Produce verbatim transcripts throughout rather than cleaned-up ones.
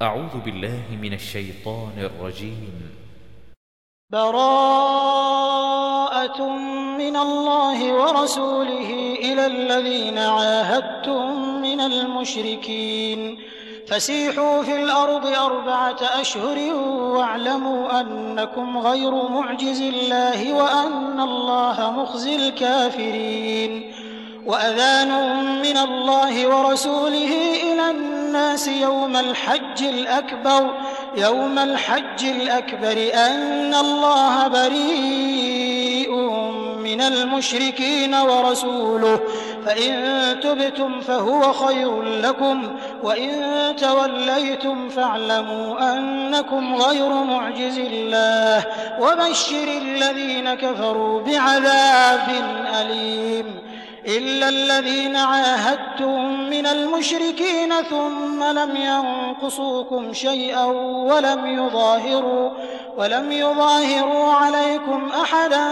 أعوذ بالله من الشيطان الرجيم. براءة من الله ورسوله إلى الذين عاهدتم من المشركين فسيحوا في الأرض أربعة أشهر واعلموا أنكم غير معجز الله وأن الله مخزي الكافرين. وأذان من الله ورسوله إلى الناس يوم الحج الأكبر يوم الحج الأكبر أن الله بريء من المشركين ورسوله فإن تبتم فهو خير لكم وإن توليتم فاعلموا أنكم غير معجز الله وبشر الذين كفروا بعذاب أليم. إلا الذين عاهدتم من المشركين ثم لم ينقصوكم شيئا ولم يظاهروا ولم يظاهروا عليكم أحدا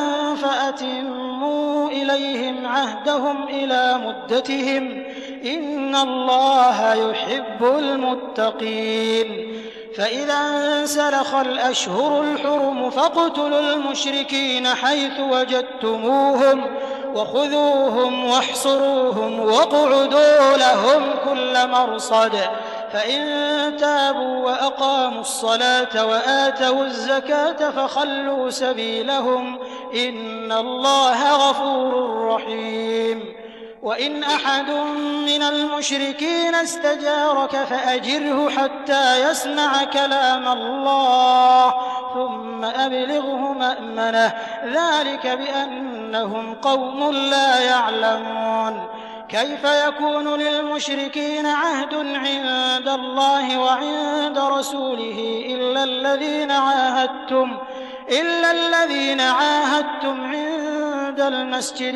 فأتموا إليهم عهدهم إلى مدتهم إن الله يحب المتقين. فإذا انسلخ الأشهر الحرم فاقتلوا المشركين حيث وجدتموهم وخذوهم واحصروهم واقعدوا لهم كل مرصد فإن تابوا وأقاموا الصلاة وآتوا الزكاة فخلوا سبيلهم إن الله غفور رحيم. وإن أحد من المشركين استجارك فأجره حتى يسمع كلام الله ثم أبلغه مأمنه ذلك بأنهم قوم لا يعلمون. كيف يكون للمشركين عهد عند الله وعند رسوله إلا الذين عاهدتم إلا الذين عاهدتم عند المسجد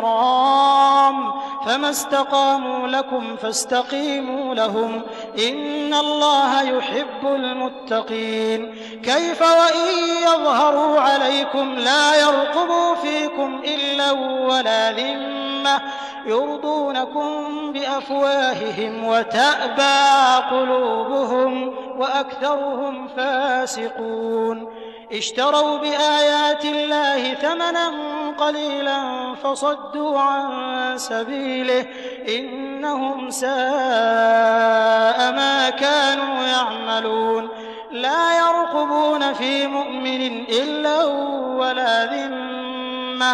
الحرام فما استقاموا لكم فاستقيموا لهم إن الله يحب المتقين. كيف وإن يظهروا عليكم لا يرقبوا فيكم إلا ولا ذمة يرضونكم بأفواههم وتأبى قلوبهم وأكثرهم فاسقون. اشتروا بآيات الله ثمنا قليلا فصدوا عن سبيله إنهم ساء ما كانوا يعملون. لا يرقبون في مؤمن إلا ولا ذمة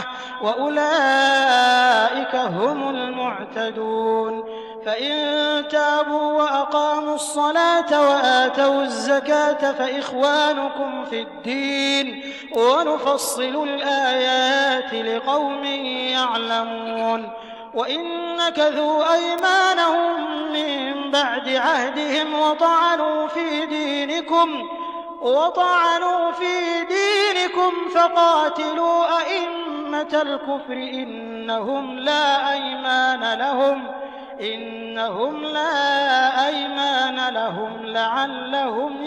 وأولئك هم المعتدون. فإن تابوا وأقاموا الصلاة وآتوا الزكاة فإخوانكم في الدين ونفصل الآيات لقوم يعلمون. وإن نكثوا أيمانهم من بعد عهدهم وطعنوا في دينكم وطعنوا في دينكم فقاتلوا أئمة الكفر إنهم لا أيمان لهم إنهم لا أيمان لهم لعلهم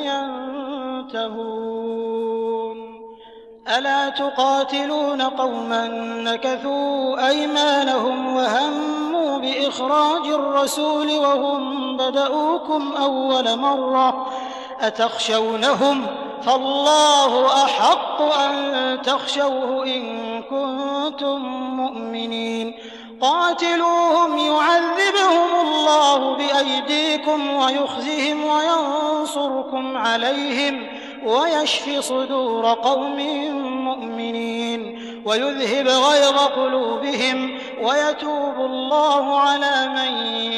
ينتهون. ألا تقاتلون قوما نكثوا أيمانهم وهموا بإخراج الرسول وهم بدؤوكم أول مرة أتخشونهم فالله أحق أن تخشوه إن كنتم مؤمنين. قاتلوهم يعذبهم الله بأيديكم ويخزهم وينصركم عليهم ويشفي صدور قوم مؤمنين ويذهب غيظ قلوبهم ويتوب الله على من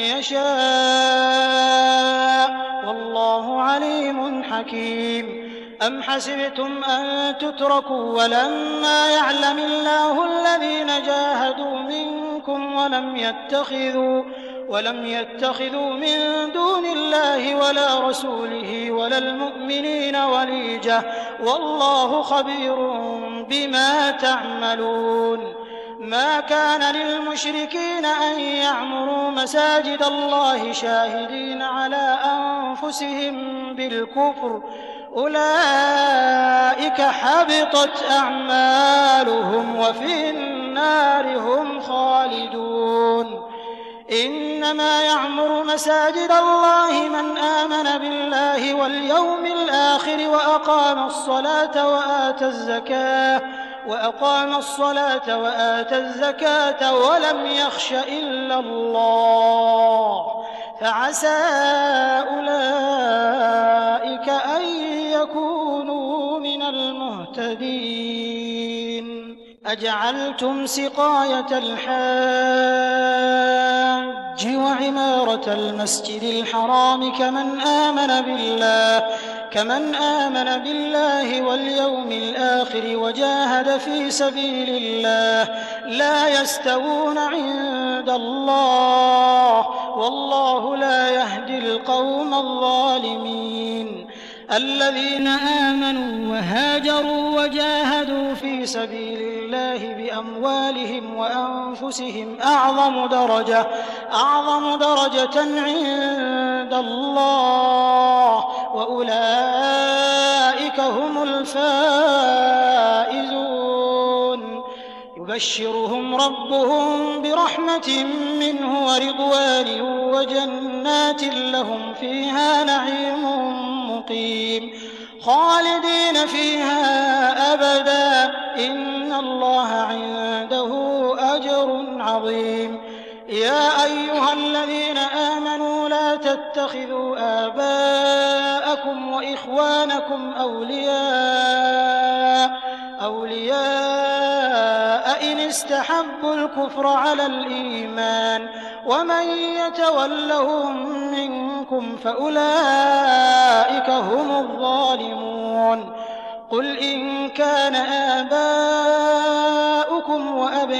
يشاء والله عليم حكيم. أم حسبتم أن تتركوا ولما يعلم الله الذين جاهدوا منكم ولم يتخذوا ولم يتخذوا من دون الله ولا رسوله ولا المؤمنين وليجة والله خبير بما تعملون. ما كان للمشركين أن يعمروا مساجد الله شاهدين على أنفسهم بالكفر أولئك حبطت أعمالهم وفي النار هم خالدون. إنما يعمر مساجد الله من آمن بالله واليوم الآخر وأقام الصلاة وآتى الزكاة وأقام الصلاة وآتى الزكاة ولم يخش إلا الله فعسى أولئك أن يكونوا من المهتدين. أجعلتم سقاية الحاج وعمارة المسجد الحرام كمن آمن بالله كمن آمن بالله واليوم الآخر وجاهد في سبيل الله لا يستوون عند الله والله لا يهدي القوم الظالمين. الذين آمنوا وهاجروا وجاهدوا في سبيل الله بأموالهم وأنفسهم أعظم درجة أعظم درجة عند الله وأولئك هم الفائزون. يبشرهم ربهم برحمة منه ورضوان وجنات لهم فيها نعيم مقيم خالدين فيها أبدا إن الله عنده أجر عظيم. يا أيها الذين آمنوا لا تتخذوا آباءكم وإخوانكم أولياء أولياء إن استحبوا الكفر على الإيمان ومن يتولهم منكم فأولئك هم الظالمون. قل إن كان آباؤكم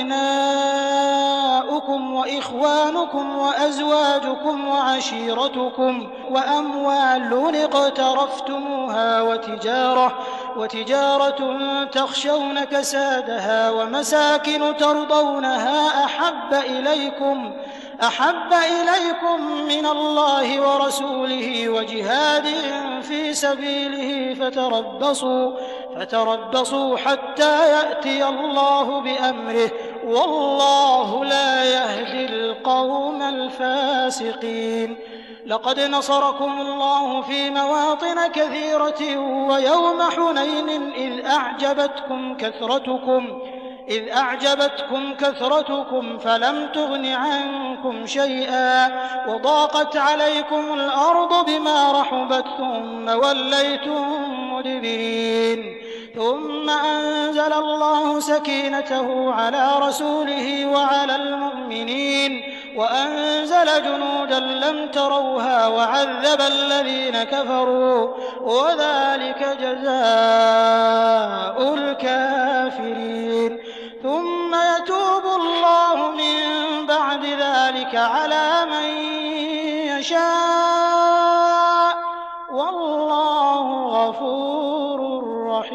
وأبناؤكم وإخوانكم وأزواجكم وعشيرتكم وأموال اقترفتموها وتجارة وتجارة تخشون كسادها ومساكن ترضونها أحب إليكم أحب إليكم من الله ورسوله وجهاد في سبيله فتربصوا فتربصوا حتى يأتي الله بأمره والله لا يهدي القوم الفاسقين. لقد نصركم الله في مواطن كثيرة ويوم حنين إذ أعجبتكم كثرتكم إذ أعجبتكم كثرتكم فلم تغن عنكم شيئا وضاقت عليكم الأرض بما رحبت ثم وليتم مدبرين. ثم أنزل الله سكينته على رسوله وعلى المؤمنين وأنزل جنودا لم تروها وعذب الذين كفروا وذلك جزاء الكافرين. ثم يتوب الله من بعد ذلك على من يشاء والله غفور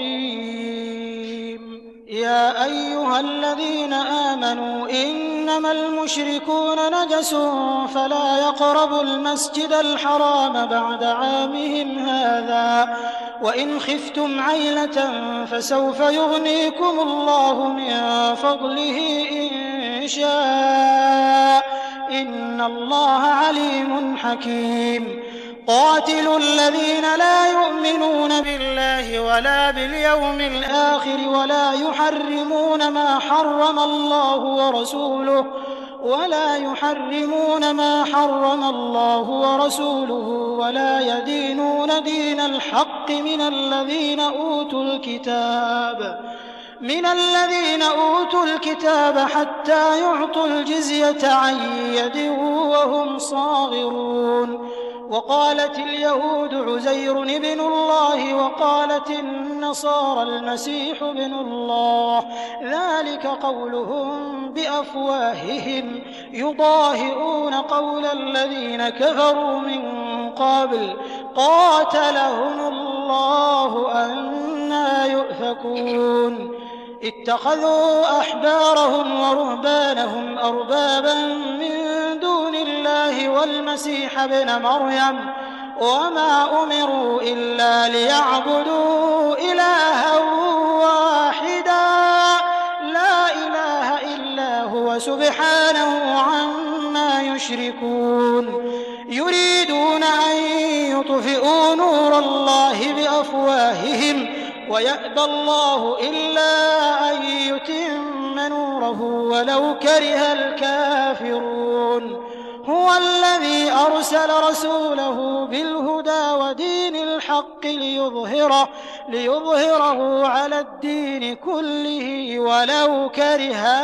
رحيم. يا أيها الذين آمنوا إنما المشركون نجس فلا يقربوا المسجد الحرام بعد عامهم هذا وإن خفتم عيلة فسوف يغنيكم الله من فضله إن شاء إن الله عليم حكيم. قاتلوا الذين لا يؤمنون بالله ولا باليوم الآخر ولا يحرمون ما حرم الله ورسوله ولا يحرمون ما حرم الله ورسوله ولا يدينون دين الحق من الذين أوتوا الكتاب من الذين أوتوا الكتاب حتى يعطوا الجزية عن يد وهم صاغرون. وقالت اليهود عزير ابن الله وقالت النصارى المسيح ابن الله ذلك قولهم بأفواههم يضاهئون قول الذين كفروا من قبل قاتلهم الله أنى يؤفكون. اتخذوا أحبارهم ورهبانهم أربابا من دون الله والمسيح ابن مريم وما أمروا إلا ليعبدوا إلها واحدا لا إله إلا هو سبحانه عما المشركون يريدون أن يطفئوا نور الله بأفواههم ويأبى الله إلا أن يتم نوره ولو كره الكافرون هو الذي أرسل رسوله بالهدى ودين الحق ليظهره, ليظهره على الدين كله ولو كره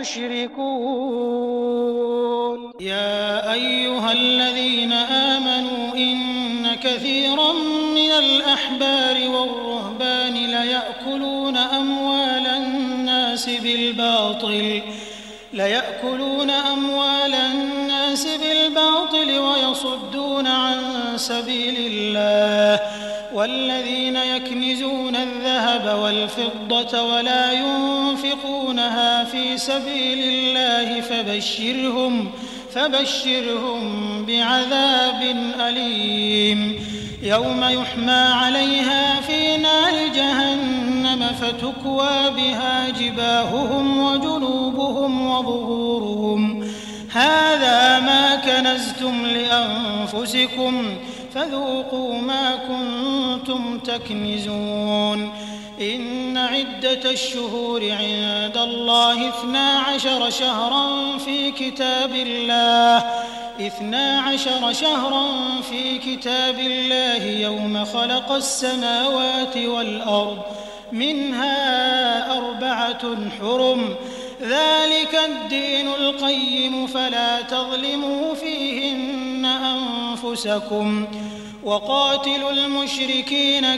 المشركون. يا أيها الذين آمنوا إن كثيرا من الأحبار والرهبان ليأكلون أموال الناس بالباطل ليأكلون أموال الناس بالباطل ويصدون عن سبيل الله والذين يكنزون الذهب والفضة ولا ينفقونها في سبيل الله فبشرهم فبشرهم بعذاب أليم يوم يحمى عليها في نار جهنم فتكوى بها جباههم وجنوبهم وظهورهم هذا ما كنزتم لأنفسكم فذوقوا ما كنتم تكنزون. إن عدة الشهور عند الله اثنا عشر شهرا في كتاب الله اثنا عشر شهرا في كتاب الله يوم خلق السماوات والأرض منها أربعة حرم ذلك الدين القيم فلا تظلموا فيهن أنفسكم وقاتلوا المشركين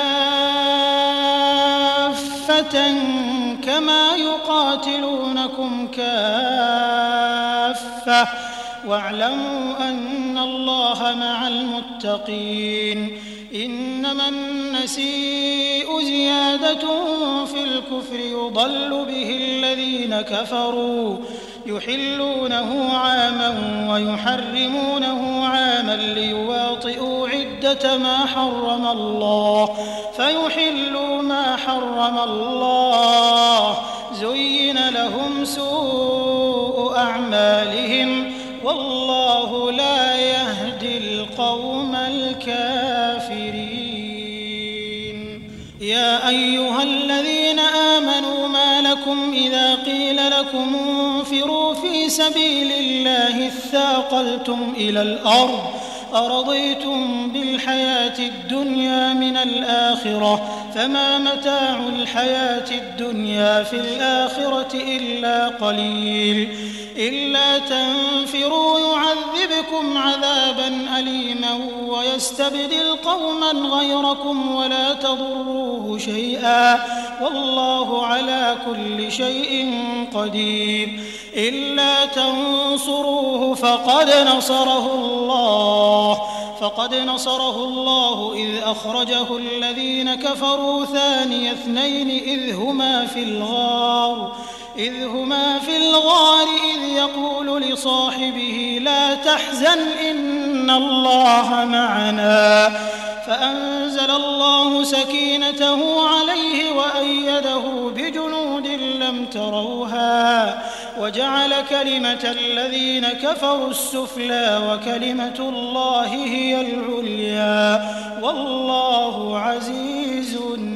كافة كما يقاتلونكم كافة واعلموا أن الله مع المتقين. إنما النسيء زيادة في الكفر يضل به الذين كفروا يحلونه عاما ويحرمونه عاما ليواطئوا عدة ما حرم الله فيحلوا ما حرم الله زين لهم سوء أعمالهم والله لا يهدي القوم الكافرين. يا أيها الذين آمنوا ما لكم إذا قيل لكم انفروا في سبيل الله اثاقلتم إلى الأرض أرضيتم بالحياة الدنيا من الآخرة فما متاع الحياة الدنيا في الآخرة إلا قليل إلا تنفروا يعذبكم عذابا أليما ويستبدل قوما غيركم ولا تضروه شيئا والله على كل شيء قدير. إلا تنصروه فقد نصره الله فقد نصره الله إذ أخرجه الذين كفروا ثاني اثنين إذ هما في الغار إذ هما في الغار إذ يقول لصاحبه لا تحزن إن الله معنا فأنزل الله سكينته عليه وأيده بجنود لم تروها وجعل كلمة الذين كفروا السفلى وكلمة الله هي العليا والله عزيز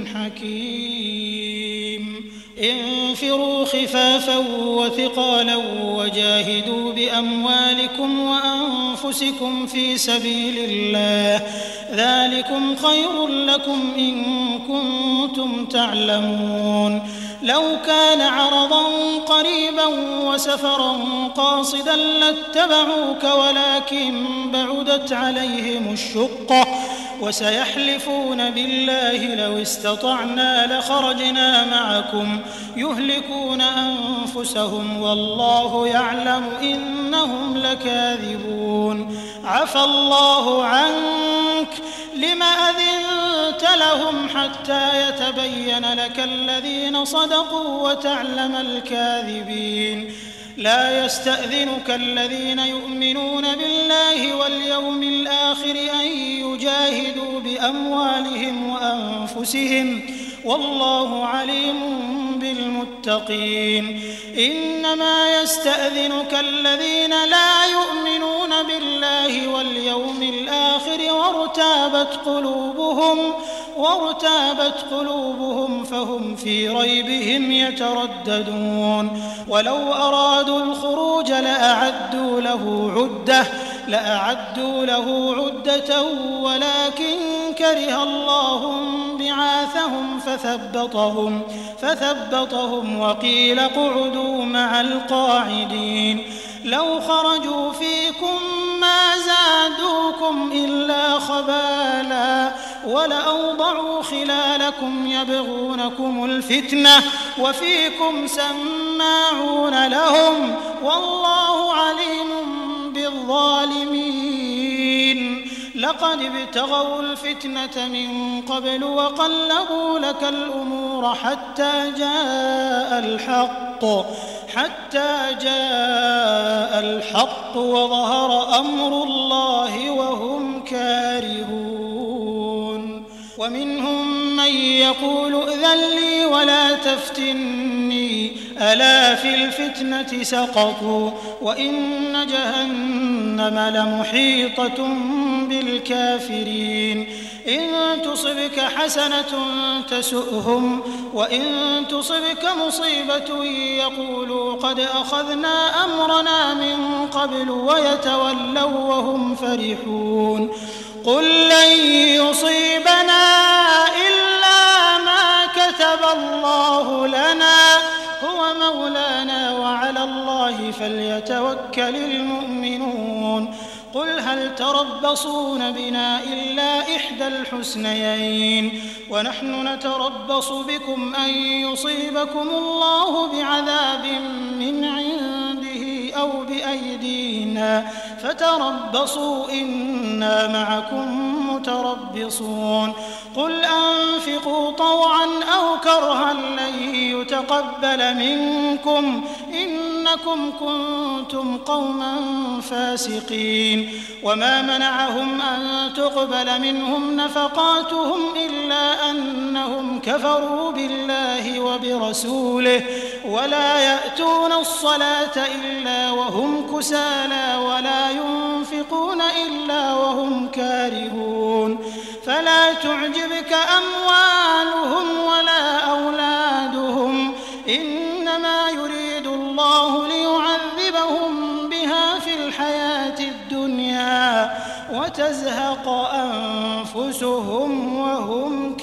حكيم. انفروا خفافا وثقالا وجاهدوا بأموالكم وأنفسكم في سبيل الله ذلكم خير لكم إن كنتم تعلمون. لو كان عرضا قريبا وسفرا قاصدا لاتبعوك ولكن بعدت عليهم الشقة وسيحلفون بالله لو استطعنا لخرجنا معكم يهلكون أنفسهم والله يعلم إنهم لكاذبون. عفى الله عنك لم أذنت لهم حتى يتبين لك الذين صدقوا وتعلم الكاذبين. لا يستأذنك الذين يؤمنون بالله واليوم الآخر أن يجاهدوا بأموالهم وأنفسهم والله عليم بالمتقين. إنما يستأذنك الذين لا يؤمنون بالله واليوم الآخر وارتابت قلوبهم وارتابت قلوبهم فهم في ريبهم يترددون. ولو أرادوا الخروج لأعدوا له عدة لأعدوا له عدة ولكن كره الله بعاثهم فثبطهم فثبطهم وقيل اقعدوا مع القاعدين. لو خرجوا فيكم ما زادوكم إلا خبالا ولأوضعوا خلالكم يبغونكم الفتنة وفيكم سماعون لهم والله عليم بالظالمين. لقد ابتغوا الفتنة من قبل وقلبوا لك الأمور حتى جاء الحق حتى جاء الحق وظهر أمر الله وهم كارهون. ومنهم من يقول ائذن لي ولا تفتني ألا في الفتنة سقطوا وإن جهنم لمحيطة بالكافرين. إن تصبك حسنة تسؤهم وإن تصبك مصيبة يقولوا قد أخذنا أمرنا من قبل ويتولوا وهم فرحون. قل لن يصيبنا إلا ما كتب الله لنا هو مولانا وعلى الله فليتوكل المؤمنون. قل هل تربصون بنا إلا إحدى الحسنيين ونحن نتربص بكم أن يصيبكم الله بعذاب من عنده أو بأيدينا فتربصوا إنا معكم متربصون. قل أنفقوا طوعا أو كرها لن يتقبل منكم إنكم كنتم قوما فاسقين. وما منعهم أن تقبل منهم نفقاتهم إلا أنهم كفروا بالله وبرسوله ولا يأتون الصلاة إلا وهم كسالى ولا ينفقون إلا وهم كارهون. فلا تعجبك أموالهم ولا أولادهم إنما يريد الله ليعذبهم بها في الحياة الدنيا وتزهق أنفسهم وهم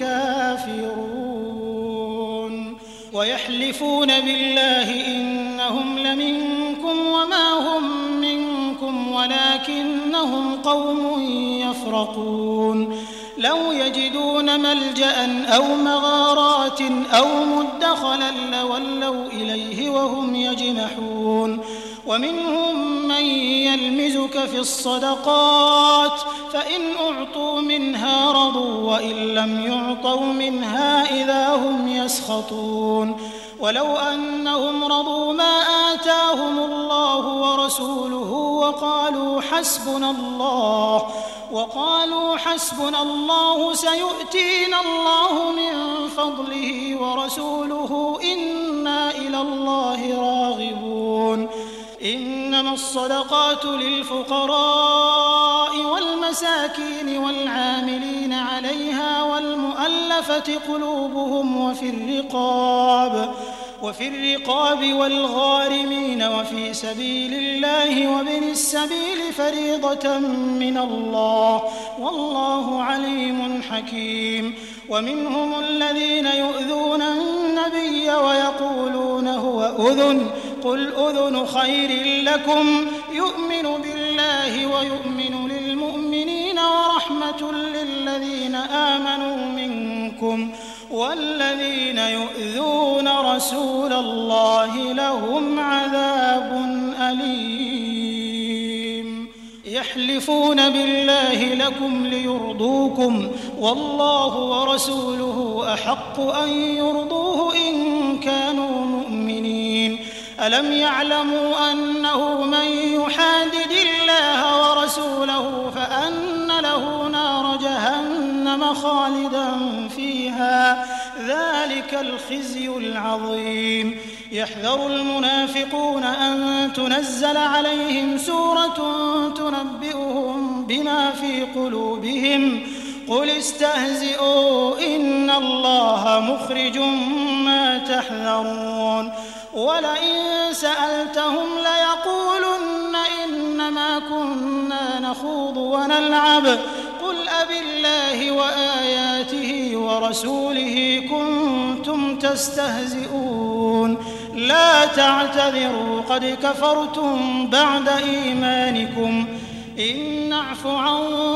كافرون. ويحلفون بالله إنهم لمنكم وما هم منكم ولكنهم قوم يفرقون. لو يجدون ملجأ أو مغارات أو مدخلا لولوا إليه وهم يجمحون. ومنهم من يلمزك في الصدقات فإن أعطوا منها رضوا وإن لم يعطوا منها إذا هم يسخطون. ولو أنهم رضوا ما آتاهم الله ورسوله وقالوا حسبنا الله وقالوا حسبنا الله سيؤتينا الله من فضله ورسوله إنا إلى الله راغبون. إنما الصدقات للفقراء والمساكين والعاملين عليها والمؤلفة قلوبهم وفي الرقاب وفي الرقاب والغارمين وفي سبيل الله وابن السبيل فريضة من الله والله عليم حكيم. ومنهم الذين يؤذون النبي ويقولون هو أذن قل أذن خير لكم يؤمن بالله ويؤمن للمؤمنين ورحمة للذين آمنوا منكم والذين يؤذون رسول الله لهم عذاب أليم. يحلفون بالله لكم ليرضوكم والله ورسوله أحق أن يرضوه إن كانوا مؤمنين. ألم يعلموا أنه من يحادد الله ورسوله فأن له نار جهنم جهنم خالدا فيها ذلك الخزي العظيم. يحذر المنافقون أن تنزل عليهم سورة تنبئهم بما في قلوبهم قل استهزئوا إن الله مخرج ما تحذرون. ولئن سألتهم ليقولن إنما كنا نخوض ونلعب قل أبالله وآياته ورسوله كنتم تستهزئون لا تعتذروا قد كفرتم بعد إيمانكم إن نعف عن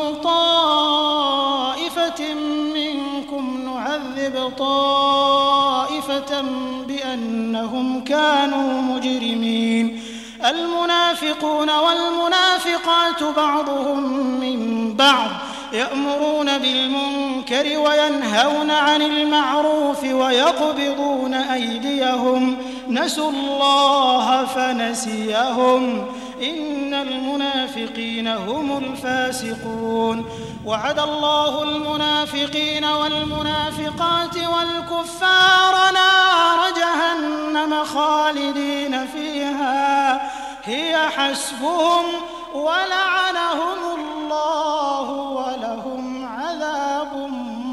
طائفة منكم نعذب طائفة بأنهم كانوا مجرمين. المنافقون والمنافقات بعضهم من بعض يأمرون بالمنكر وينهون عن المعروف ويقبضون أيديهم نسوا الله فنسيهم إن المنافقين هم الفاسقون. وعد الله المنافقين والمنافقات والكفار نار جهنم خالدين فيها هي حسبهم ولعنهم الله ولهم عذاب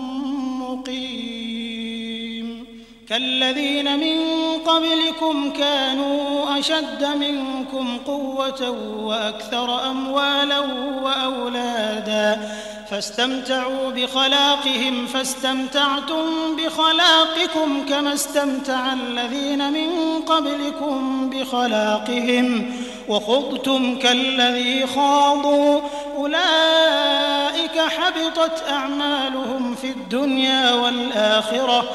مقيم. كالذين من قبلكم كانوا أشد منكم قوة وأكثر أموالا وأولادا فاستمتعوا بخلاقهم فاستمتعتم بخلاقكم كما استمتع الذين من قبلكم بخلاقهم وخضتم كالذي خاضوا أولئك حبطت أعمالهم في الدنيا والآخرة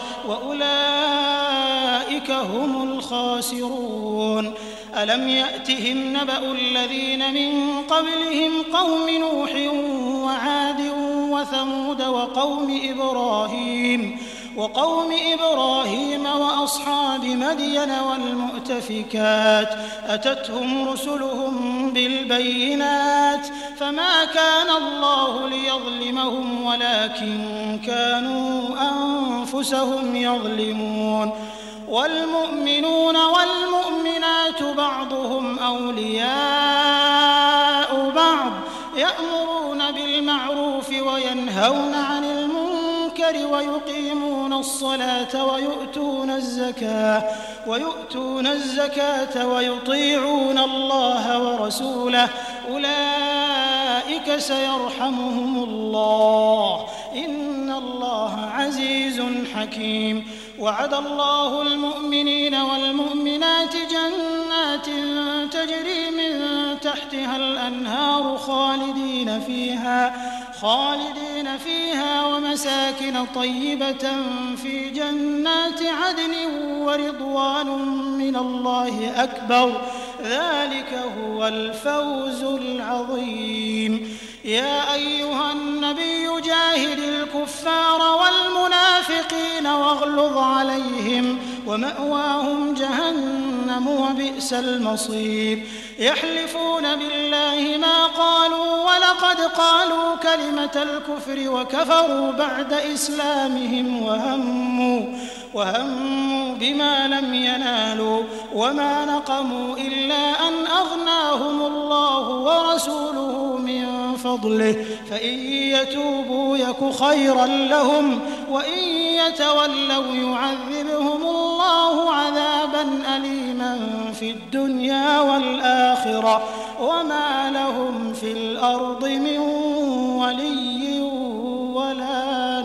وأولئك هم الخاسرون. ألم يأتهم نبأ الذين من قبلهم قوم نوح وعاد وثمود وقوم إبراهيم وقوم إبراهيم وأصحاب مدين والمؤتفكات أتتهم رسلهم بالبينات فما كان الله ليظلمهم ولكن كانوا أنفسهم يظلمون. والمؤمنون والمؤمنات بعضهم أولياء بعض يأمرون بالمعروف وينهون عن المنكر ويقيمون الصلاة ويؤتون الزكاة ويؤتون الزكاة ويطيعون الله ورسوله أولئك سيرحمهم الله إن الله عزيز حكيم. وعد الله المؤمنين والمؤمنات جنات تجري من تحتها الأنهار خالدين فيها خالدين فيها ومساكن طيبة في جنات عدن ورضوان من الله أكبر ذلك هو الفوز العظيم. يا أيها النبي جاهد الكفار والمنافقين واغلظ عليهم ومأواهم جهنم وبئس المصير. يحلفون بالله ما قالوا ولقد قالوا كلمة الكفر وكفروا بعد إسلامهم وهموا وهموا بما لم ينالوا وما نقموا إلا أن أغناهم الله ورسوله من فضله فإن يتوبوا يك خيرا لهم وإن يتولوا يعذبهم الله عذابا أليما في الدنيا والآخرة وما لهم في الأرض من ولي ولا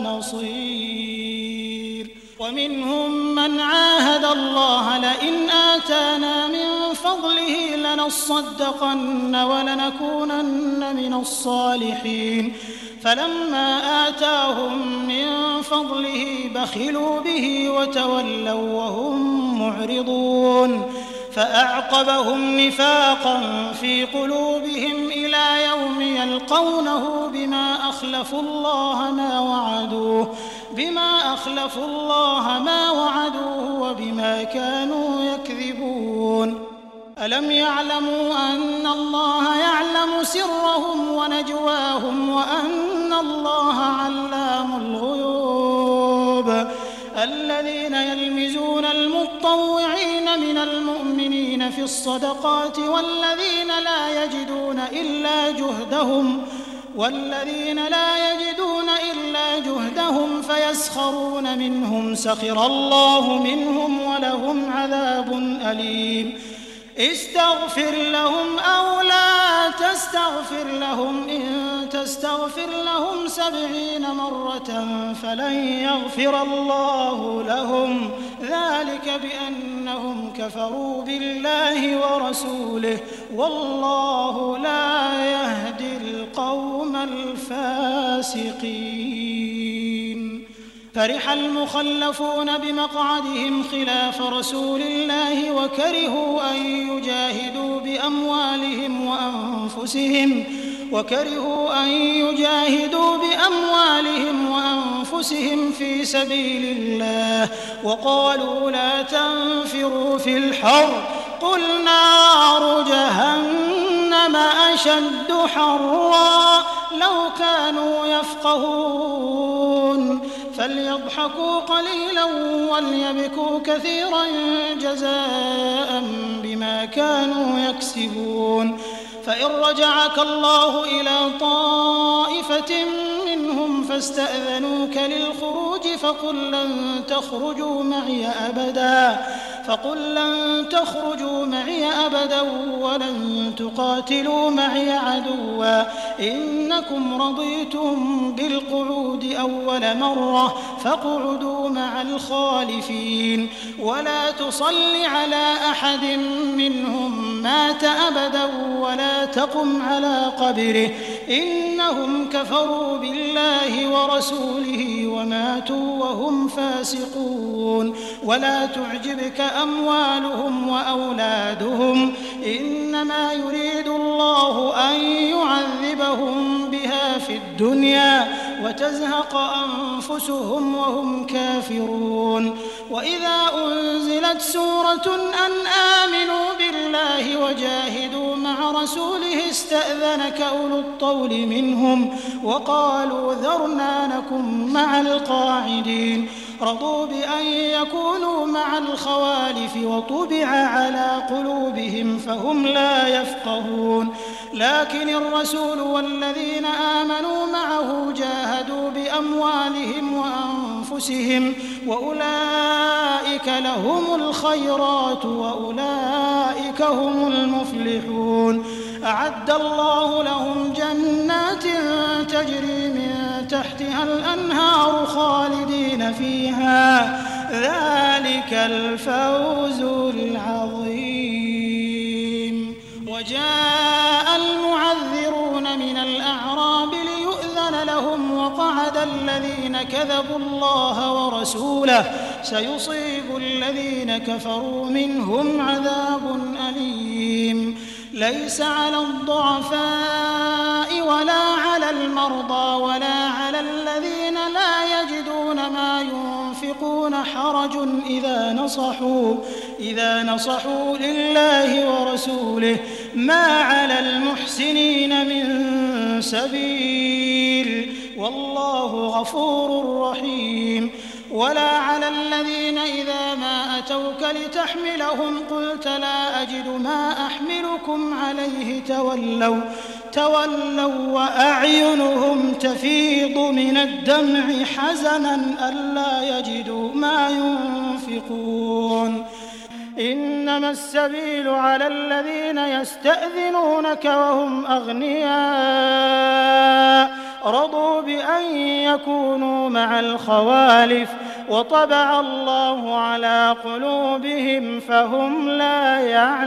نصير. ومنهم من عاهد الله لئن آتانا من فضله لنصدقن ولنكونن من الصالحين فلما آتاهم من فضله بخلوا به وتولوا وهم معرضون فأعقبهم نفاقا في قلوبهم إلى يوم يلقونه بما أخلفوا الله ما وعدوه بما أخلفوا الله ما وعدوه وبما كانوا يكذبون. ألم يعلموا أن الله يعلم سرهم ونجواهم وأن الله علام الذين يلمزون المطوعين من المؤمنين في الصدقات والذين لا يجدون إلا جهدهم والذين لا يجدون إلا جهدهم فيسخرون منهم سخر الله منهم ولهم عذاب أليم استغفر لهم أو لا تستغفر لهم إن تستغفر لهم سبعين مرة فلن يغفر الله لهم ذلك بأنهم كفروا بالله ورسوله والله لا يهدي القوم الفاسقين. فرح المخلفون بمقعدهم خلاف رسول الله وكرهوا أن يجاهدوا بأموالهم وأنفسهم وكرهوا أن يجاهدوا بأموالهم وأنفسهم في سبيل الله وقالوا لا تنفروا في الحر قل نار جهنم أشد حرا لو كانوا يفقهون فليضحكوا قليلا وليبكوا كثيرا جزاء بما كانوا يكسبون. فإن رجعك الله إلى طائفة منهم فاستأذنوك للخروج فقل لن تخرجوا معي أبدا فقل لن تخرجوا معي أبدا ولن تقاتلوا معي عدوا إنكم رضيتم بالقعود أول مرة فاقعدوا مع الخالفين ولا تصل على أحد منهم مات أبدا ولا تقم على قبره إنهم كفروا بالله ورسوله وماتوا وهم فاسقون. ولا تعجبك أموالهم وأولادهم إنما يريد الله أن يعذبهم بها في الدنيا وتزهق أنفسهم وهم كافرون. وإذا أنزلت سورة أن آمنوا بالله وجاهدوا مع رسوله استأذنك أولو الطول منهم وقالوا ذرنا نكن مع القاعدين رضوا بأن يكونوا مع الخوالف وطبع على قلوبهم فهم لا يفقهون. لكن الرسول والذين آمنوا معه جاهدوا بأموالهم وأنفسهم وأولئك لهم الخيرات وأولئك هم المفلحون. أعد الله لهم جنات تجري من تحتها الأنهار خالدين فيها ذلك الفوز العظيم. وجاء المعذرون من الأعراب ليؤذن لهم وقعد الذين كذبوا الله ورسوله سيصيب الذين كفروا منهم عذاب أليم. ليس على الضعفاء ولا على المرضى ولا على الذين لا يجدون ما ينفقون حرج إذا نصحوا إذا نصحوا لله ورسوله ما على المحسنين من سبيل والله غفور رحيم. ولا على الذين إذا ما أتوك لتحملهم قلت لا أجد ما أحملكم عليه تولوا تولوا وأعينهم تفيض من الدمع حزنا ألا يجدوا ما ينفقون. إنما السبيل على الذين يستأذنونك وهم أغنياء رضوا بأن يكونوا مع الخوالف وطبع الله على قلوبهم فهم لا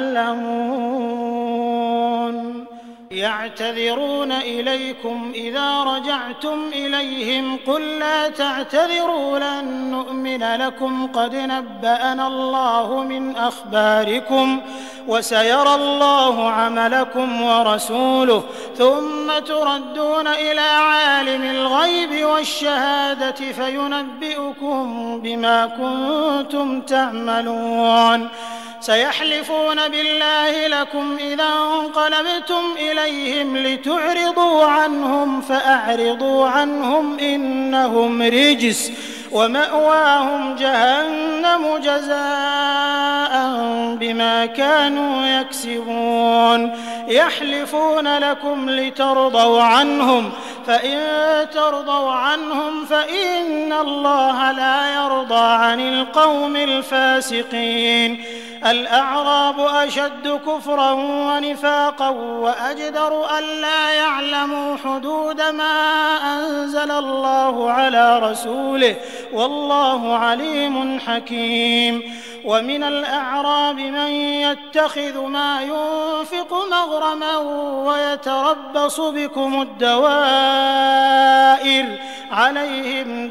يعلمون. يعتذرون إليكم إذا رجعتم إليهم قل لا تعتذروا لن نؤمن لكم قد نبأنا الله من أخباركم وسيرى الله عملكم ورسوله ثم تردون إلى عالم الغيب والشهادة فينبئكم بما كنتم تعملون. سيحلفون بالله لكم إذا انقلبتم إليهم لتعرضوا عنهم فأعرضوا عنهم إنهم رجس ومأواهم جهنم جزاء بما كانوا يكسبون يحلفون لكم لترضوا عنهم فإن ترضوا عنهم فإن الله لا يرضى عن القوم الفاسقين الأعراب أشد كفرا ونفاقا وأجدر ألا يعلموا حدود ما أنزل الله على رسوله والله عليم حكيم ومن الأعراب من يتخذ ما ينفق مغرما ويتربص بكم الدوائر عليهم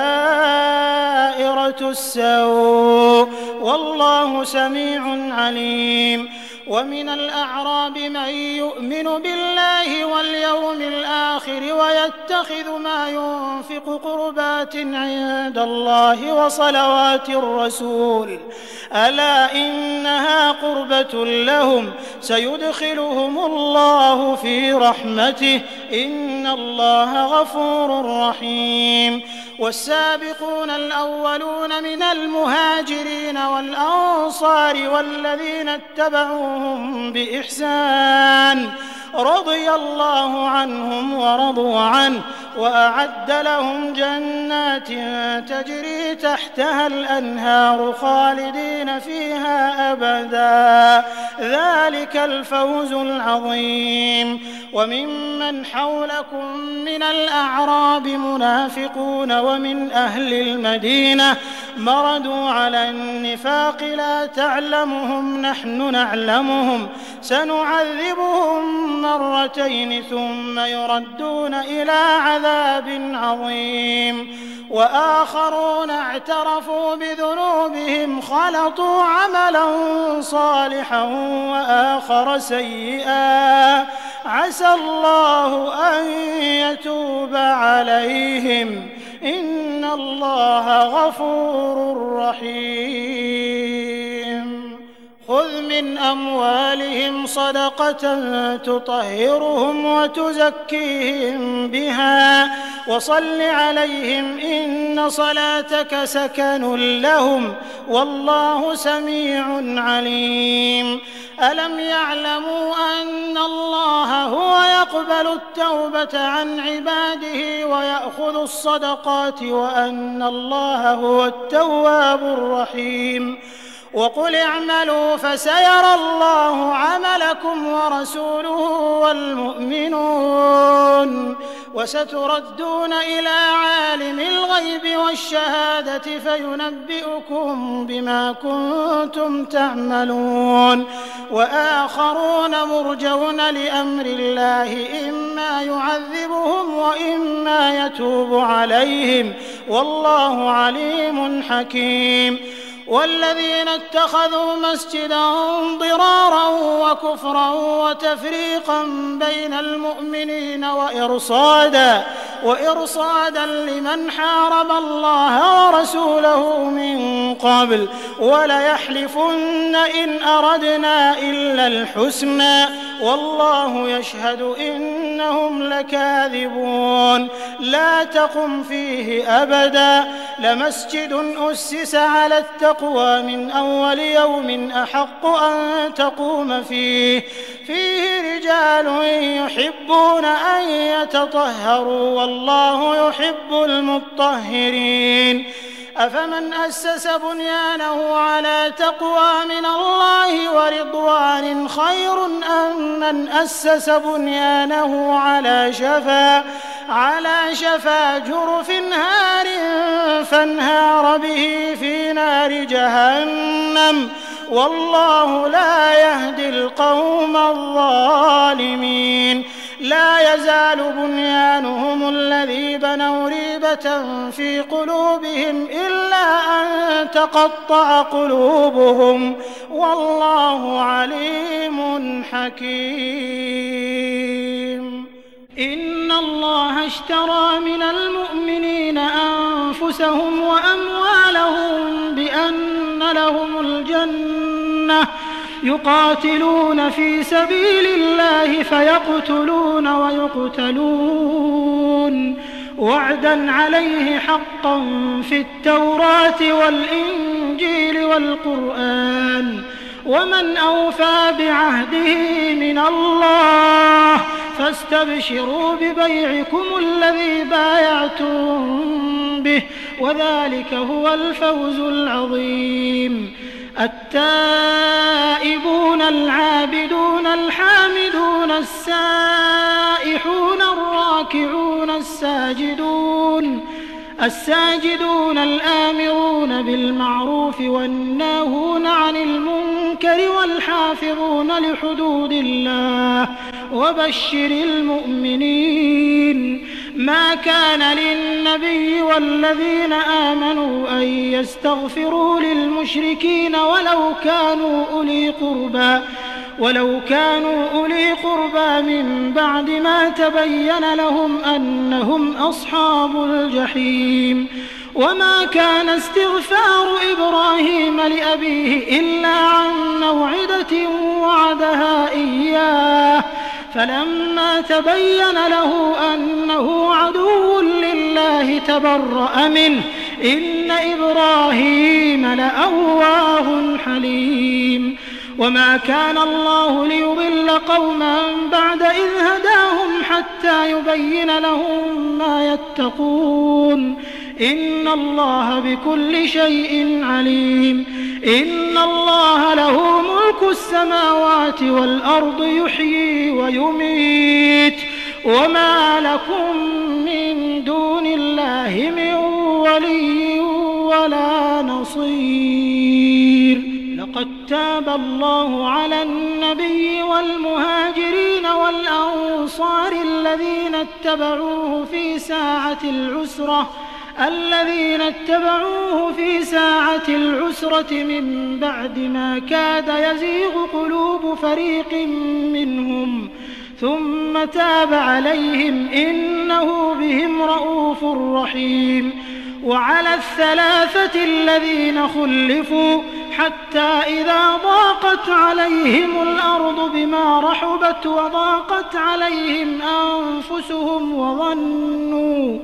دائرة السوء والله سميع عليم ومن الأعراب من يؤمن بالله واليوم الآخر ويتخذ ما ينفق قربات عند الله وصلوات الرسول ألا إنها قربة لهم سيدخلهم الله في رحمته إن الله غفور رحيم والسابقون الأولون من المهاجرين والأنصار والذين اتبعوهم بإحسان رضي الله عنهم ورضوا عنه وأعد لهم جنات تجري تحتها الأنهار خالدين فيها أبدا ذلك الفوز العظيم وممن حولكم من الأعراب منافقون ومن أهل المدينة مردوا على النفاق لا تعلمهم نحن نعلمهم سنعذبهم مرتين ثم يردون إلى عذاب عظيم وآخرون اعترفوا بذنوبهم خلطوا عملا صالحا وآخر سيئا عسى الله أن يتوب عليهم إن الله غفور رحيم خذ من أموالهم صدقة تطهرهم وتزكيهم بها وصل عليهم إن صلاتك سكن لهم والله سميع عليم ألم يعلموا أن الله هو يقبل التوبة عن عباده ويأخذ الصدقات وأن الله هو التواب الرحيم وقل اعملوا فسيرى الله عملكم ورسوله والمؤمنون وستردون إلى عالم الغيب والشهادة فينبئكم بما كنتم تعملون وآخرون مرجون لأمر الله إما يعذبهم وإما يتوب عليهم والله عليم حكيم والذين اتخذوا مسجدا ضرارا وكفرا وتفريقا بين المؤمنين وإرصادا وإرصادا لمن حارب الله ورسوله من قبل وليحلفن إن أردنا إلا الحسنى والله يشهد إنهم لكاذبون لا تقم فيه أبدا لمسجد أسس على التقوى من أول يوم أحق أن تقوم فيه فيه رجال يحبون أن يتطهروا والله يحب المطهرين أفمن أسس بنيانه على تقوى من الله ورضوان خير أم من أسس بنيانه على شفا على شفا جرف هار فانهار به في نار جهنم والله لا يهدي القوم الظالمين لا يزال بنيانهم الذي بنوا ريبة في قلوبهم إلا أن تقطع قلوبهم والله عليم حكيم إن الله اشترى من المؤمنين أنفسهم وأموالهم بأن لهم الجنة يقاتلون في سبيل الله فيقتلون ويقتلون وعدا عليه حقا في التوراة والإنجيل والقرآن، ومن أوفى بعهده من الله، فاستبشروا ببيعكم الذي بايعتم به، وذلك هو الفوز العظيم. التائبون العابدون الحامدون السائحون الراكعون الساجدون الساجدون الآمرون بالمعروف والناهون عن المنكر والحافظون لحدود الله، وبشر المؤمنين. ما كان للنبي والذين آمنوا أن يستغفروا للمشركين ولو كانوا أولي قربى ولو كانوا أولي قربى من بعد ما تبين لهم أنهم أصحاب الجحيم. وما كان استغفار إبراهيم لأبيه إلا عن موعدة وعدها إياه، فلما تبين له أنه عدو لله تبرأ منه، إن إبراهيم لأواه حليم. وما كان الله ليضل قوما بعد إذ هداهم حتى يبين لهم ما يتقون، إن الله بكل شيء عليم. إن الله له ملك السماوات والأرض يحيي ويميت، وما لكم من دون الله من ولي ولا نصير. لقد تاب الله على النبي والمهاجرين والأنصار الذين اتبعوه في ساعة العسرة الذين اتبعوه في ساعة العسرة من بعد ما كاد يزيغ قلوب فريق منهم، ثم تاب عليهم إنه بهم رءوف رحيم. وعلى الثلاثة الذين خلفوا حتى إذا ضاقت عليهم الأرض بما رحبت وضاقت عليهم أنفسهم وظنوا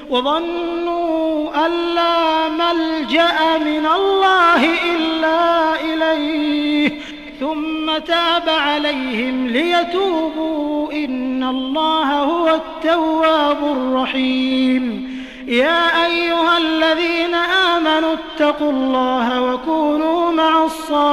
وظنوا أن لا ملجأ من الله إلا إليه، ثم تاب عليهم ليتوبوا إن الله هو التواب الرحيم. يا أيها الذين آمنوا اتقوا الله وكونوا مع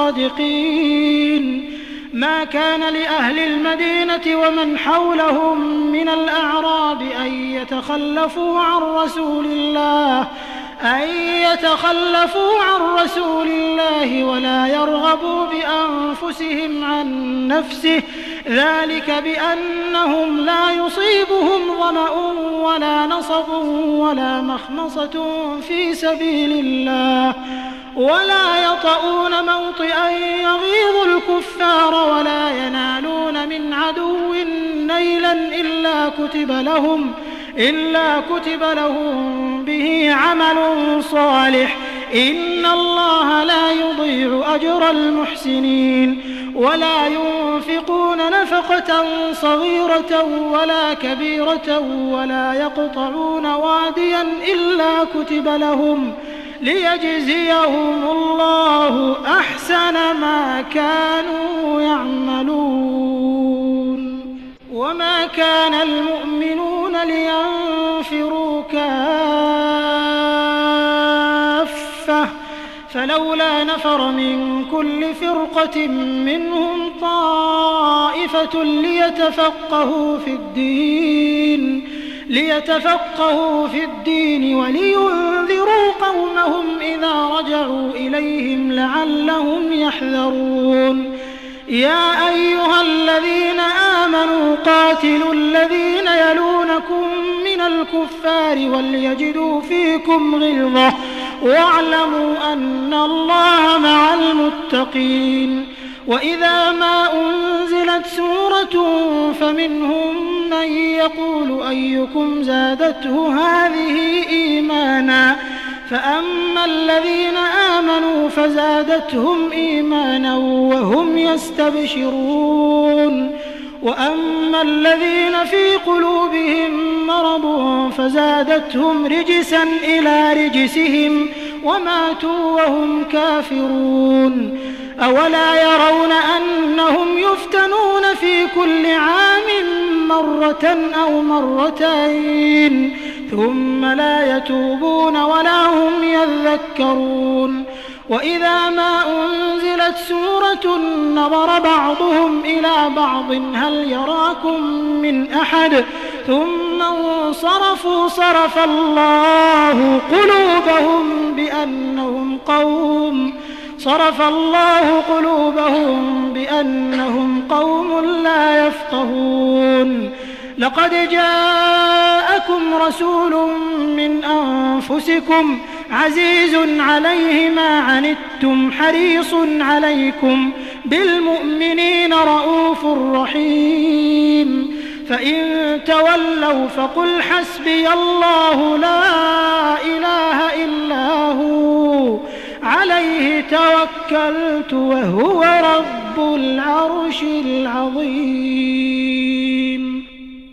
الصادقين. ما كان لأهل المدينة ومن حولهم من الأعراب أن يتخلفوا عن رسول الله أن يتخلفوا عن رسول الله ولا يرغبوا بأنفسهم عن نفسه، ذلك بأنهم لا يصيبهم ظمأ ولا نصب ولا مخمصة في سبيل الله، ولا يطؤون موطئا يغيظ الكفار ولا ينالون من عدو نيلا إلا كتب لهم إلا كتب لهم به عمل صالح، إن الله لا يضيع أجر المحسنين. ولا ينفقون نفقة صغيرة ولا كبيرة ولا يقطعون واديا إلا كتب لهم ليجزيهم الله أحسن ما كانوا يعملون. وما كان المؤمنون لينفروا كافة، فلولا نفر من كل فرقة منهم طائفة ليتفقهوا في الدين ليتفقهوا في الدين ولينذروا قومهم إذا رجعوا إليهم لعلهم يحذرون. يا أيها الذين آمنوا قاتلوا الذين يلونكم من الكفار وليجدوا فيكم غلظة واعلموا أن الله مع المتقين. وإذا ما أنزلت سورة فمنهم من يقول أيكم زادته هذه إيمانا، فأما الذين آمنوا فزادتهم إيمانا وهم يستبشرون. وأما الذين في قلوبهم مرض فزادتهم رجسا إلى رجسهم وماتوا وهم كافرون أولا يرون أنهم يفتنون في كل عام مرة أو مرتين ثم لا يتوبون ولا هم يذكرون وإذا ما أنزلت سورة نظر بعضهم إلى بعض هل يراكم من أحد ثم انصرفوا صرف الله قلوبهم بأنهم قوم صرف الله قلوبهم بأنهم قوم لا يفقهون لقد جاءكم رسول من أنفسكم عزيز عليه ما عنتم حريص عليكم بالمؤمنين رءوف رحيم فإن تولوا فقل حسبي الله لا إله إلا هو عليه توكلت وهو رب العرش العظيم.